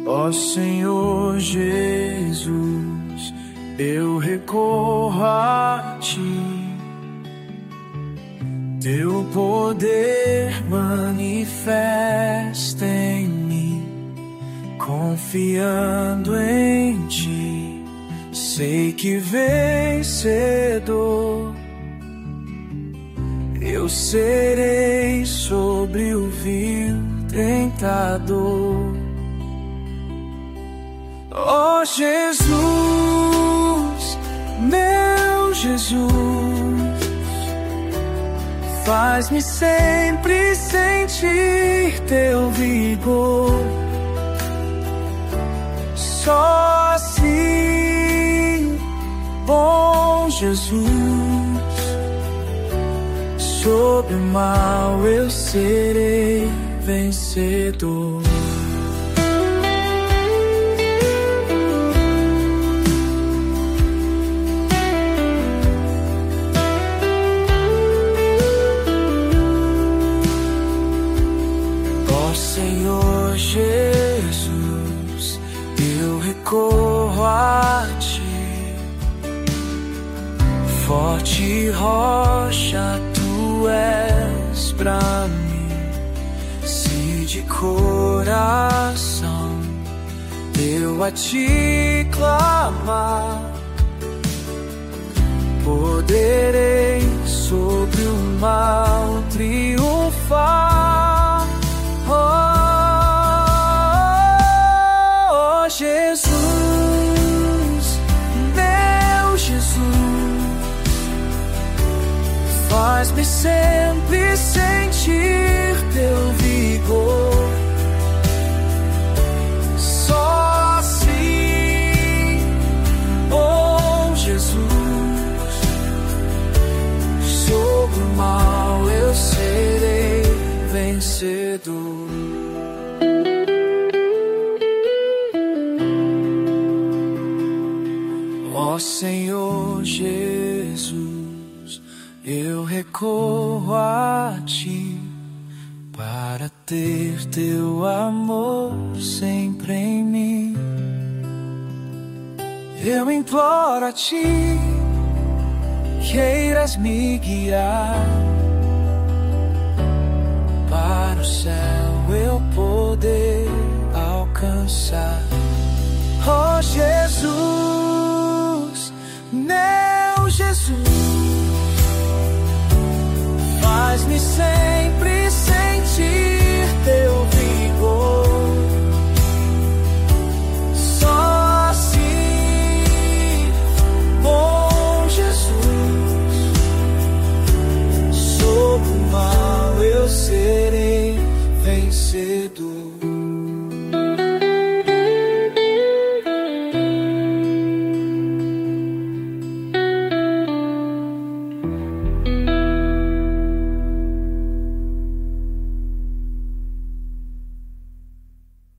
Ó Senhor Jesus, eu recorro a Ti. Teu poder manifesta em mim, confiando em Ti, sei que vencedor eu serei sobre o vil tentador. Ó Jesus, meu Jesus, faz-me sempre sentir Teu vigor. Só assim, bom Jesus, sobre o mal eu serei vencedor. Ó Senhor Jesus, eu recorro a Ti. Forte rocha Tu és pra mim, se de coração eu a Ti clamar, poderei sobre o mal triunfar. Oh, Jesus, meu Jesus, faz-me sempre sentir Teu vigor. Só assim, bom Jesus, sobre o mal eu serei vencedor. Ó Senhor Jesus, eu recorro a Ti para ter Teu amor sempre em mim. Eu imploro a Ti, queiras me guiar para o céu eu poder alcançar. Oh Jesus, meu Jesus, faz-me sempre